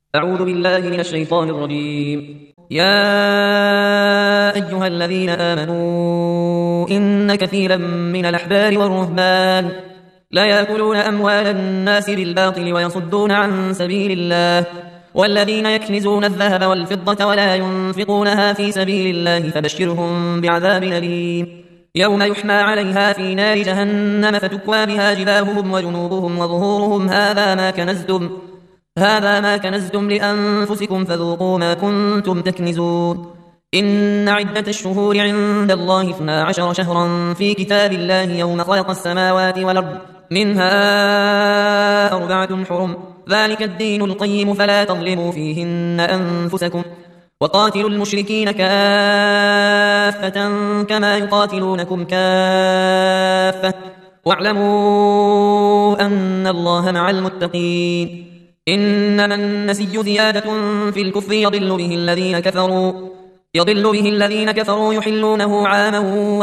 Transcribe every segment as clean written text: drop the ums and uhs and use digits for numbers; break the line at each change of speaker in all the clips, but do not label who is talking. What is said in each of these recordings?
أعوذ بالله من الشيطان الرجيم. يا أيها الذين آمنوا إن كثيرا من الأحبار والرهبان لا يأكلون أموال الناس بالباطل ويصدون عن سبيل الله، والذين يكنزون الذهب والفضة ولا ينفقونها في سبيل الله فبشرهم بعذاب أليم، يوم يحمى عليها في نار جهنم فتكوى بها جباههم وجنوبهم وظهورهم هذا ما كنزتم لأنفسكم فذوقوا ما كنتم تكنزون. إن عدة الشهور عند الله 12 شهرا في كتاب الله يوم خلق السماوات والأرض، منها 4 حرم، ذلك الدين القيم فلا تظلموا فيهن أنفسكم، وقاتلوا المشركين كافة كما يقاتلونكم كافة، واعلموا أن الله مع المتقين. إنما النسي زيادة في الكفر يضل به الذين كفروا يحلونه عاما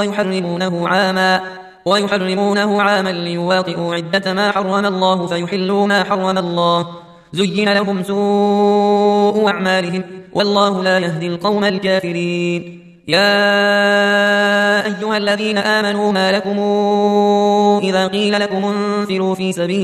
ويحرمونه عاما ليواطئوا عدة ما حرم الله فيحلوا ما حرم الله، زين لهم سوء أعمالهم والله لا يهدي القوم الكافرين. يا أيها الذين آمنوا ما لكم إذا قيل لكم انفروا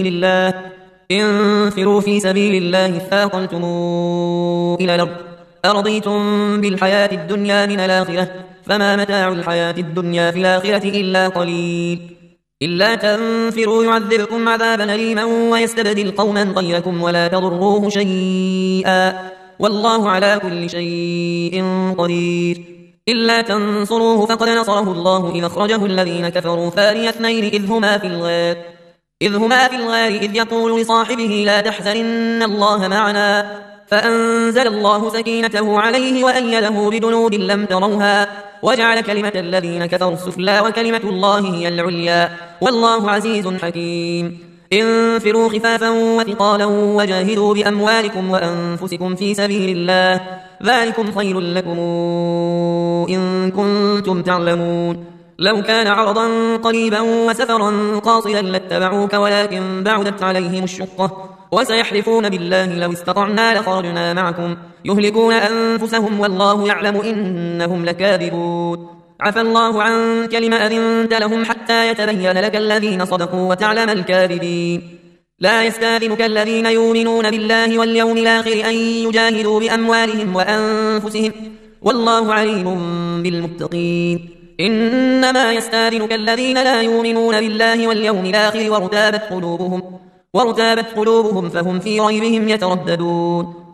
في سبيل الله اثاقلتم إلى الأرض أرضيتم بالحياة الدنيا من الآخرة، فما متاع الحياة الدنيا في الآخرة إلا قليل. إلا تنفروا يعذبكم عذابا أليما ويستبدل قوما غيركم ولا تضروه شيئا والله على كل شيء قدير. إلا تنصروه فقد نصره الله إذ أخرجه الذين كفروا ثاني اثنين إذ هما في الغار إذ يقول لصاحبه لا تحزن إن الله معنا، فأنزل الله سكينته عليه وأيده بجنود لم تروها وجعل كلمة الذين كفروا السفلى وكلمة الله هي العليا والله عزيز حكيم. انفروا خفافا وثقالا وجاهدوا بأموالكم وأنفسكم في سبيل الله، ذلكم خير لكم إن كنتم تعلمون. لو كان عرضا قريبا وسفرا قاصدا لاتبعوك ولكن بعدت عليهم الشقة، وسيحلفون بالله لو استطعنا لخرجنا معكم يهلكون أنفسهم والله يعلم إنهم لكاذبون. عفى الله عنك لم أذنت لهم حتى يتبين لك الذين صدقوا وتعلم الكاذبين. لا يستاذنك الذين يؤمنون بالله واليوم الآخر أن يجاهدوا بأموالهم وأنفسهم والله عليم بالمتقين. إنما يستاذنك الذين لا يؤمنون بالله واليوم الآخر وارتابت قلوبهم فهم في ريبهم يترددون.